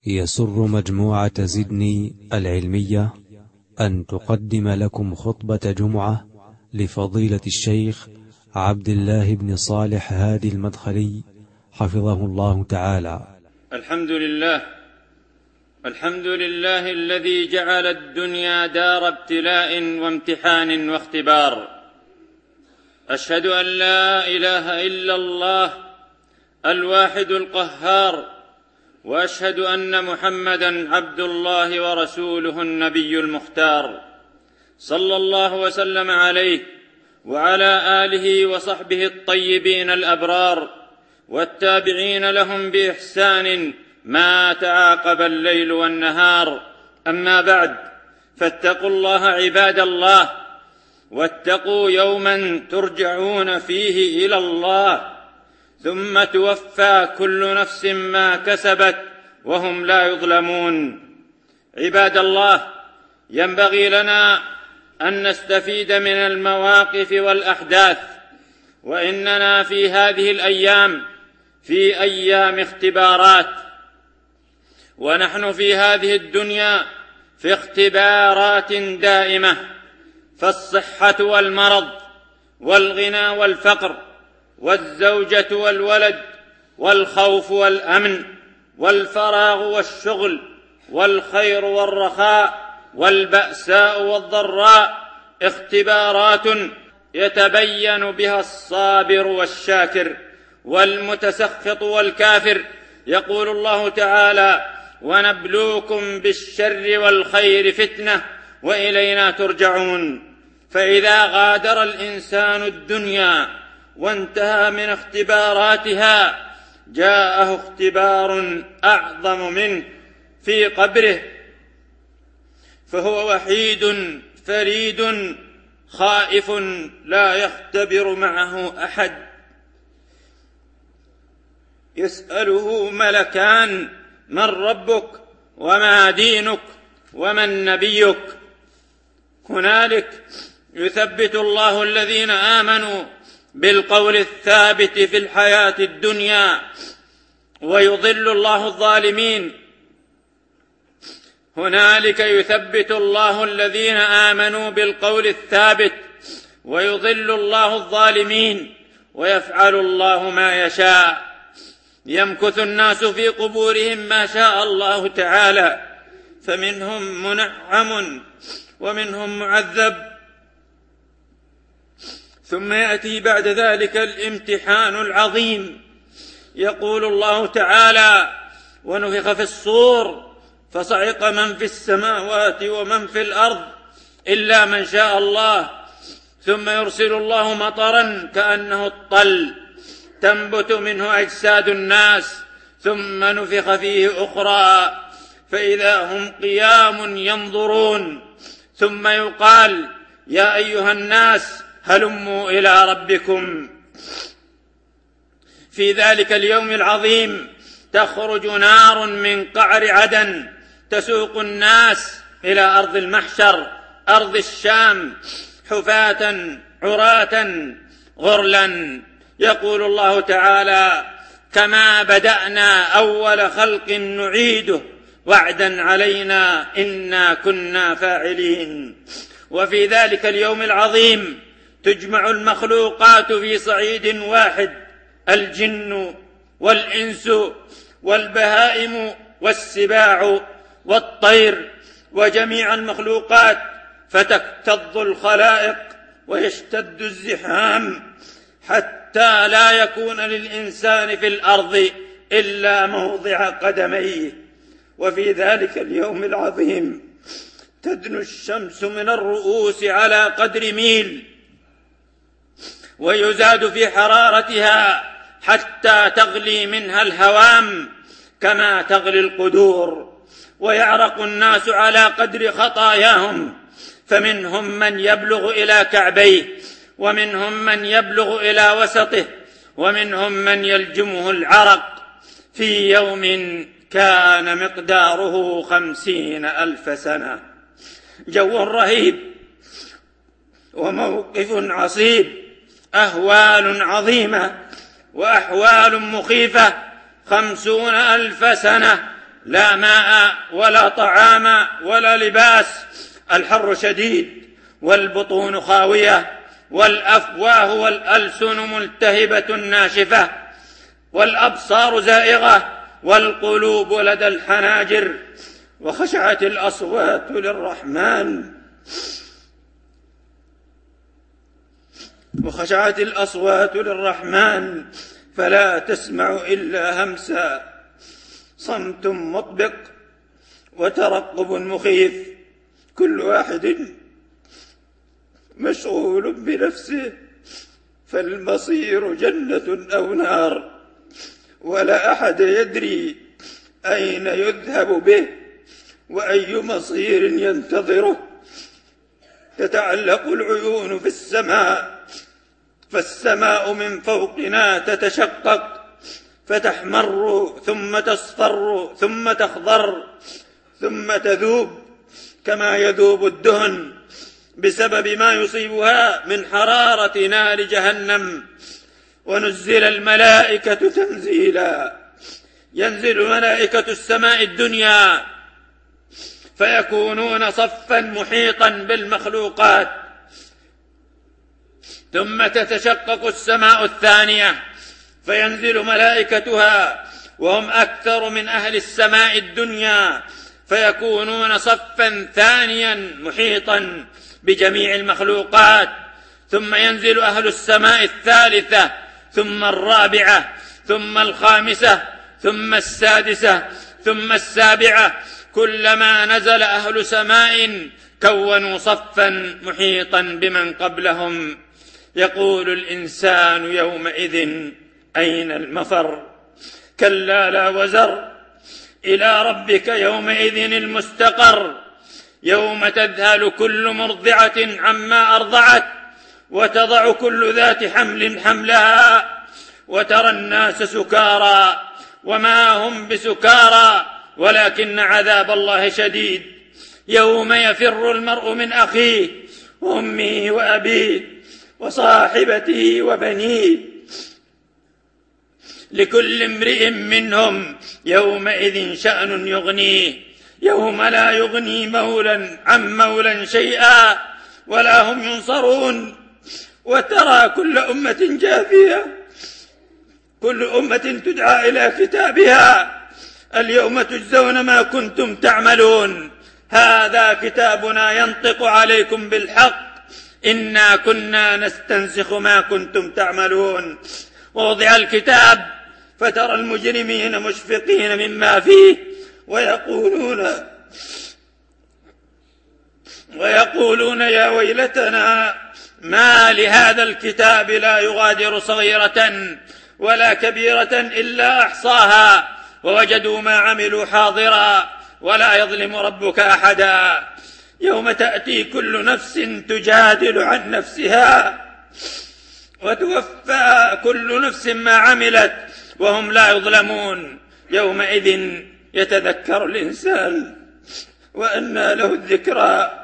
يسر مجموعة زدني العلمية أن تقدم لكم خطبة جمعة لفضيلة الشيخ عبد الله بن صالح هادي المدخلي حفظه الله تعالى. الحمد لله الذي جعل الدنيا دار ابتلاء وامتحان واختبار. أشهد أن لا إله إلا الله الواحد القهار، وأشهد أن محمدًا عبد الله ورسوله النبي المختار، صلى الله وسلم عليه وعلى آله وصحبه الطيبين الأبرار والتابعين لهم بإحسان ما تعاقب الليل والنهار. أما بعد، فاتقوا الله عباد الله، واتقوا يومًا ترجعون فيه إلى الله، ثم توفى كل نفس ما كسبت وهم لا يظلمون. عباد الله، ينبغي لنا أن نستفيد من المواقف والأحداث، وإننا في هذه الأيام في أيام اختبارات، ونحن في هذه الدنيا في اختبارات دائمة، فالصحة والمرض والغنى والفقر والزوجة والولد والخوف والأمن والفراغ والشغل والخير والرخاء والبأساء والضراء اختبارات يتبين بها الصابر والشاكر والمتسخط والكافر. يقول الله تعالى: ونبلوكم بالشر والخير فتنة وإلينا ترجعون. فإذا غادر الإنسان الدنيا وانتهى من اختباراتها، جاءه اختبار أعظم منه في قبره، فهو وحيد فريد خائف لا يختبر معه أحد. يسأله ملكان: من ربك وما دينك ومن نبيك؟ هنالك يثبت الله الذين آمنوا بالقول الثابت في الحياة الدنيا، ويضل الله الظالمين. هنالك يثبت الله الذين آمنوا بالقول الثابت ويضل الله الظالمين، ويفعل الله ما يشاء. يمكث الناس في قبورهم ما شاء الله تعالى، فمنهم منعم ومنهم معذب، ثم يأتي بعد ذلك الامتحان العظيم. يقول الله تعالى: ونفخ في الصور فصعق من في السماوات ومن في الأرض إلا من شاء الله، ثم يرسل الله مطرا كأنه الطل تنبت منه أجساد الناس، ثم نفخ فيه أخرى فإذا هم قيام ينظرون، ثم يقال: يا أيها الناس هلموا إلى ربكم. في ذلك اليوم العظيم تخرج نار من قعر عدن تسوق الناس إلى أرض المحشر، أرض الشام، حفاة عراة غرلا. يقول الله تعالى: كما بدأنا أول خلق نعيده وعدا علينا إنا كنا فاعلين. وفي ذلك اليوم العظيم تجمع المخلوقات في صعيد واحد، الجن والإنس والبهائم والسباع والطير وجميع المخلوقات، فتكتظ الخلائق ويشتد الزحام حتى لا يكون للإنسان في الأرض إلا موضع قدميه. وفي ذلك اليوم العظيم تدنو الشمس من الرؤوس على قدر ميل، ويزاد في حرارتها حتى تغلي منها الهوام كما تغلي القدور، ويعرق الناس على قدر خطاياهم، فمنهم من يبلغ إلى كعبيه، ومنهم من يبلغ إلى وسطه، ومنهم من يلجمه العرق في يوم كان مقداره 50,000 سنة. جو رهيب وموقف عصيب، أهوال عظيمة وأحوال مخيفة، 50,000 سنة لا ماء ولا طعام ولا لباس، الحر شديد والبطون خاوية والأفواه والألسن ملتهبة ناشفة والأبصار زائغة والقلوب لدى الحناجر، وخشعت الأصوات للرحمن فلا تسمع إلا همسا، صمت مطبق وترقب مخيف، كل واحد مشغول بنفسه، فالمصير جنة أو نار، ولا أحد يدري أين يذهب به وأي مصير ينتظره. تتعلق العيون في السماء، فالسماء من فوقنا تتشقق فتحمر ثم تصفر ثم تخضر ثم تذوب كما يذوب الدهن بسبب ما يصيبها من حرارة نار جهنم. ونزل الملائكة تنزيلا، ينزل ملائكة السماء الدنيا فيكونون صفا محيطا بالمخلوقات، ثم تتشقق السماء الثانية فينزل ملائكتها وهم أكثر من أهل السماء الدنيا فيكونون صفا ثانيا محيطا بجميع المخلوقات، ثم ينزل أهل السماء الثالثة ثم الرابعة ثم الخامسة ثم السادسة ثم السابعة، كلما نزل أهل سماء كونوا صفا محيطا بمن قبلهم. يقول الإنسان يومئذ أين المفر، كلا لا وزر، إلى ربك يومئذ المستقر، يوم تذهل كل مرضعة عما أرضعت وتضع كل ذات حمل حملها، وترى الناس سكارى وما هم بسكارى ولكن عذاب الله شديد، يوم يفر المرء من أخيه وأمه وأبيه وصاحبته وبنيه، لكل امرئ منهم يومئذ شأن يغنيه، يوم لا يغني مولا عن مولا شيئا ولا هم ينصرون. وترى كل أمة جاثية، كل أمة تدعى إلى كتابها، اليوم تجزون ما كنتم تعملون، هذا كتابنا ينطق عليكم بالحق، إنا كنا نستنسخ ما كنتم تعملون. ووضع الكتاب فترى المجرمين مشفقين مما فيه ويقولون يا ويلتنا ما لهذا الكتاب لا يغادر صغيرة ولا كبيرة إلا أحصاها ووجدوا ما عملوا حاضرا ولا يظلم ربك أحدا. يوم تأتي كل نفس تجادل عن نفسها وتوفى كل نفس ما عملت وهم لا يظلمون. يومئذ يتذكر الإنسان وأنى له الذكرى،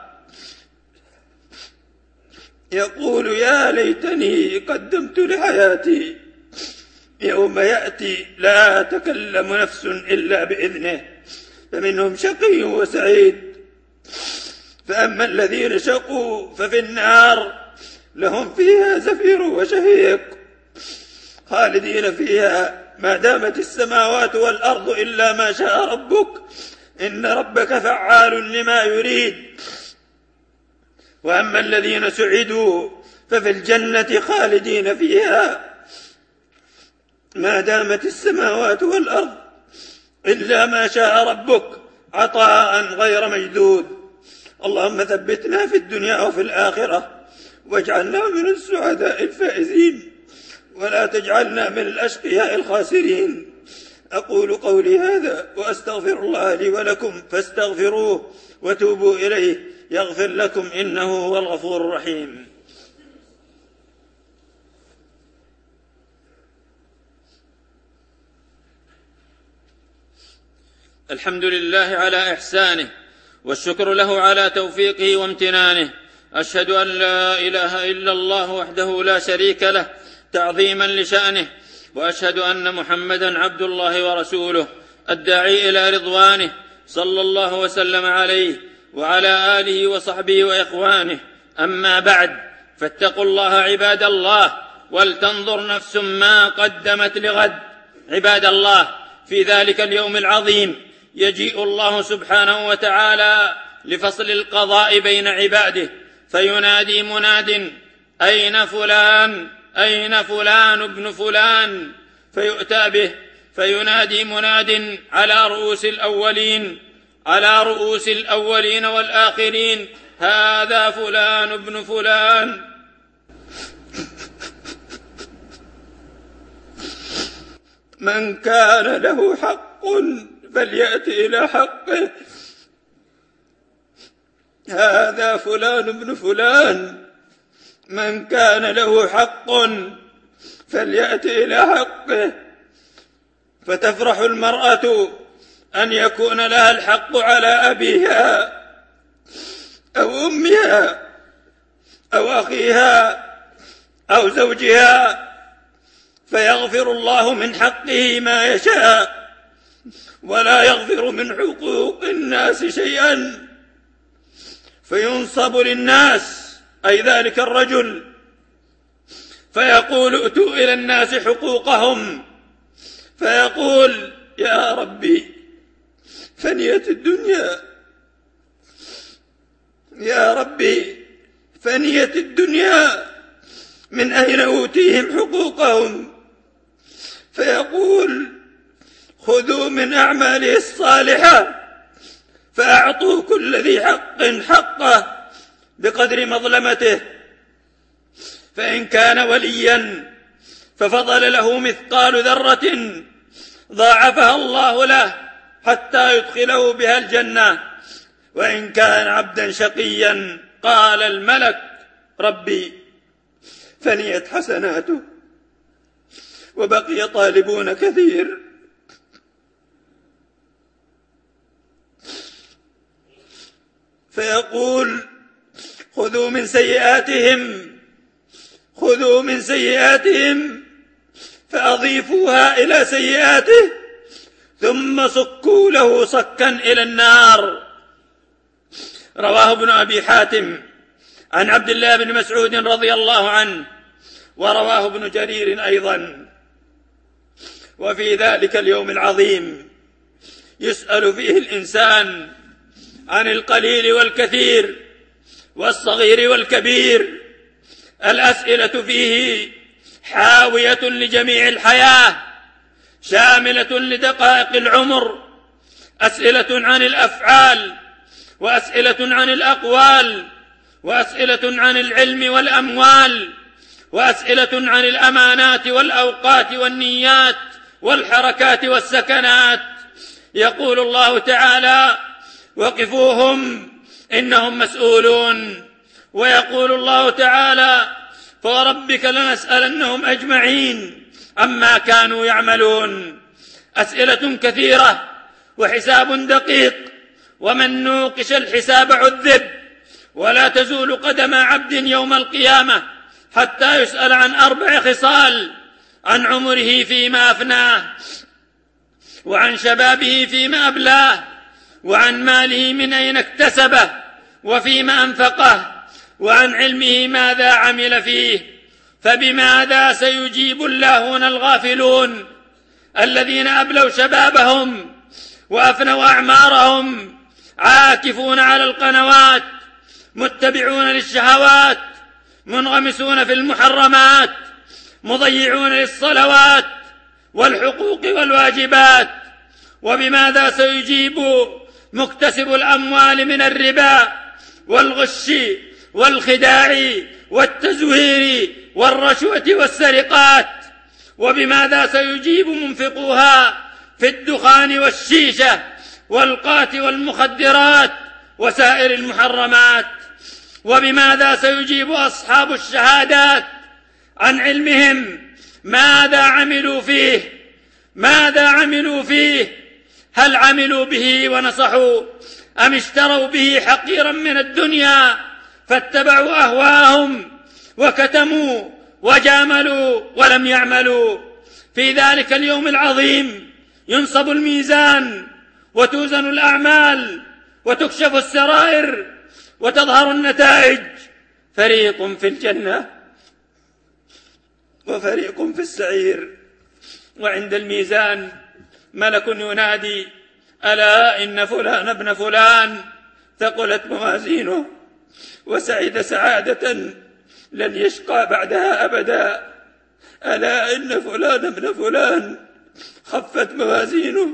يقول يا ليتني قدمت لحياتي. يوم يأتي لا تكلم نفس إلا بإذنه، فمنهم شقي وسعيد، فأما الذين شقوا ففي النار لهم فيها زفير وشهيق خالدين فيها ما دامت السماوات والأرض إلا ما شاء ربك إن ربك فعال لما يريد. وأما الذين سعدوا ففي الجنة خالدين فيها ما دامت السماوات والأرض إلا ما شاء ربك عطاء غير مجدود. اللهم ثبتنا في الدنيا وفي الآخرة واجعلنا من السعداء الفائزين ولا تجعلنا من الأشقياء الخاسرين. أقول قولي هذا وأستغفر الله لي ولكم فاستغفروه وتوبوا إليه يغفر لكم إنه هو الغفور الرحيم. الحمد لله على إحسانه والشكر له على توفيقه وامتنانه. أشهد أن لا إله إلا الله وحده لا شريك له تعظيما لشأنه، وأشهد أن محمدا عبد الله ورسوله الداعي إلى رضوانه صلى الله وسلم عليه وعلى آله وصحبه وإخوانه. أما بعد، فاتقوا الله عباد الله، ولتنظر نفس ما قدمت لغد. عباد الله، في ذلك اليوم العظيم يجيء الله سبحانه وتعالى لفصل القضاء بين عباده، فينادي مناد: أين فلان؟ أين فلان ابن فلان؟ فيؤتى به، فينادي مناد على رؤوس الأولين والآخرين: هذا فلان ابن فلان. من كان له حق فليأت إلى حقه. هذا فلان ابن فلان. من كان له حق فليأت إلى حقه. فتفرح المرأة أن يكون لها الحق على أبيها أو أمها أو أخيها أو زوجها، فيغفر الله من حقه ما يشاء، ولا يغفر من حقوق الناس شيئا. فينصب للناس، أي ذلك الرجل، فيقول: ائتوا إلى الناس حقوقهم. فيقول: يا ربي، فنيت الدنيا، يا ربي، فنيت الدنيا، من أين أوتيهم حقوقهم؟ فيقول: خذوا من أعماله الصالحة فأعطوا كل ذي حق حقه بقدر مظلمته. فإن كان وليا ففضل له مثقال ذرة ضاعفها الله له حتى يدخله بها الجنة. وإن كان عبدا شقيا قال الملك: ربي، فنيت حسناته وبقي طالبون كثير. فيقول: خذوا من سيئاتهم فأضيفوها إلى سيئاته ثم صكوا له صكا إلى النار. رواه ابن أبي حاتم عن عبد الله بن مسعود رضي الله عنه، ورواه ابن جرير أيضا. وفي ذلك اليوم العظيم يسأل فيه الإنسان عن القليل والكثير والصغير والكبير. الأسئلة فيه حاوية لجميع الحياة، شاملة لدقائق العمر. أسئلة عن الأفعال، وأسئلة عن الأقوال، وأسئلة عن العلم والأموال، وأسئلة عن الأمانات والأوقات والنيات والحركات والسكنات. يقول الله تعالى: وقفوهم إنهم مسؤولون. ويقول الله تعالى: فوربك لنسألنهم أجمعين عما كانوا يعملون. أسئلة كثيرة وحساب دقيق، ومن نوقش الحساب عذب. ولا تزول قدم عبد يوم القيامة حتى يسأل عن 4 خصال: عن عمره فيما أفناه، وعن شبابه فيما أبلاه، وعن ماله من أين اكتسبه وفيما أنفقه، وعن علمه ماذا عمل فيه. فبماذا سيجيب اللاهون الغافلون الذين أبلوا شبابهم وأفنوا أعمارهم، عاكفون على القنوات، متبعون للشهوات، منغمسون في المحرمات، مضيعون للصلوات والحقوق والواجبات؟ وبماذا سيجيب مكتسب الأموال من الربا والغش والخداع والتزوير والرشوة والسرقات؟ وبماذا سيجيب منفقوها في الدخان والشيشة والقات والمخدرات وسائر المحرمات؟ وبماذا سيجيب أصحاب الشهادات عن علمهم ماذا عملوا فيه؟ ماذا عملوا فيه؟ هل عملوا به ونصحوا، أم اشتروا به حقيرا من الدنيا فاتبعوا أهواهم وكتموا وجاملوا ولم يعملوا؟ في ذلك اليوم العظيم ينصب الميزان وتوزن الأعمال وتكشف السرائر وتظهر النتائج، فريق في الجنة وفريق في السعير. وعند الميزان ملك ينادي: ألا إن فلان ابن فلان ثقلت موازينه وسعد سعادة لن يشقى بعدها أبدا، ألا إن فلان ابن فلان خفت موازينه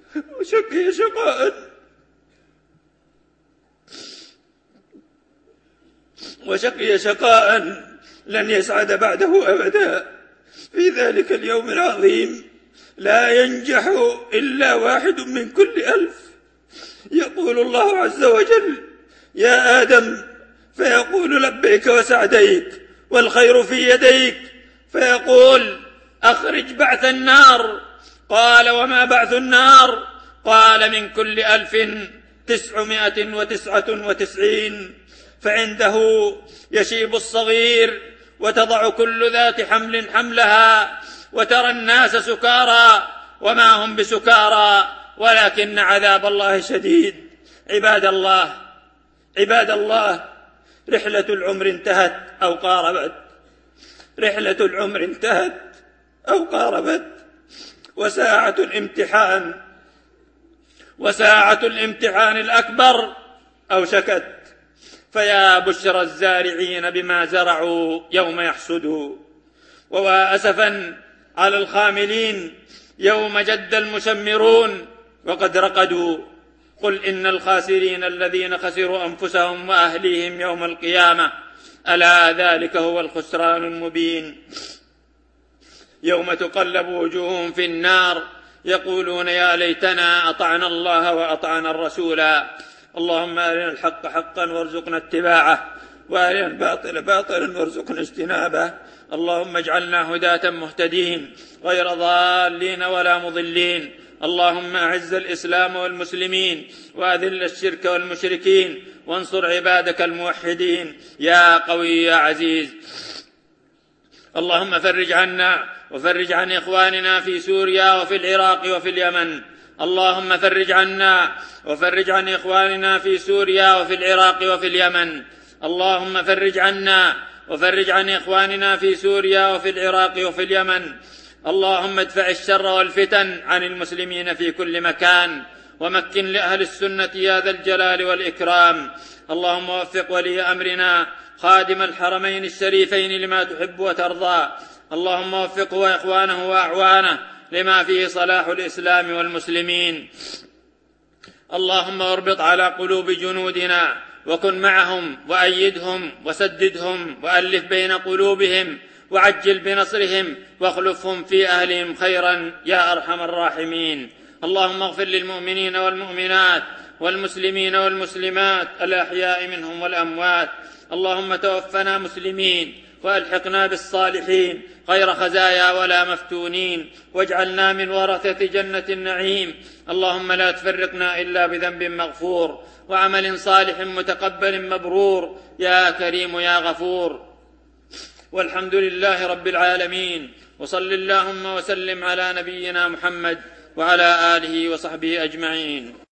وشقي شقاء لن يسعد بعده أبدا. في ذلك اليوم العظيم لا ينجح إلا واحد من كل 1000. يقول الله عز وجل: يا آدم، فيقول: لبيك وسعديك والخير في يديك، فيقول: أخرج بعث النار. قال: وما بعث النار؟ قال: من كل 1999. فعنده يشيب الصغير وتضع كل ذات حمل حملها، وترى الناس سكارى وما هم بسكارى ولكن عذاب الله شديد. عباد الله، رحلة العمر انتهت أو قاربت، رحلة العمر انتهت أو قاربت، وساعة الامتحان الأكبر أوشكت. فيا بشرى الزارعين بما زرعوا يوم يحصدوا، وأسفا على الخاملين يوم جد المشمرون وقد رقدوا. قل إن الخاسرين الذين خسروا أنفسهم وأهليهم يوم القيامة، ألا ذلك هو الخسران المبين. يوم تقلب وجوههم في النار يقولون: يا ليتنا أطعنا الله وأطعنا الرسولا. اللهم أرنا الحق حقا وارزقنا اتباعه، وأرنا الباطل باطلا وارزقنا اجتنابه. اللهم اجعلنا هداة مهتدين غير ضالين ولا مضلين. اللهم أعز الإسلام والمسلمين وأذل الشرك والمشركين، وانصر عبادك الموحدين يا قوي يا عزيز. اللهم فرج عنا وفرج عن إخواننا في سوريا وفي العراق وفي اليمن. اللهم فرج عنا وفرج عن إخواننا في سوريا وفي العراق وفي اليمن. اللهم فرج عنا وفرج عن إخواننا في سوريا وفي العراق وفي اليمن. اللهم ادفع الشر والفتن عن المسلمين في كل مكان، ومكن لأهل السنة يا ذا الجلال والإكرام. اللهم وفق ولي أمرنا خادم الحرمين الشريفين لما تحب وترضى. اللهم وفقه وإخوانه وأعوانه لما فيه صلاح الإسلام والمسلمين. اللهم اربط على قلوب جنودنا وكن معهم وأيدهم وسددهم وألف بين قلوبهم وعجل بنصرهم واخلفهم في أهلهم خيرا يا أرحم الراحمين. اللهم اغفر للمؤمنين والمؤمنات والمسلمين والمسلمات الأحياء منهم والأموات. اللهم توفنا مسلمين وألحقنا بالصالحين غير خزايا ولا مفتونين، واجعلنا من ورثة جنة النعيم. اللهم لا تفرقنا إلا بذنب مغفور وعمل صالح متقبل مبرور يا كريم يا غفور. والحمد لله رب العالمين، وصل اللهم وسلم على نبينا محمد وعلى آله وصحبه أجمعين.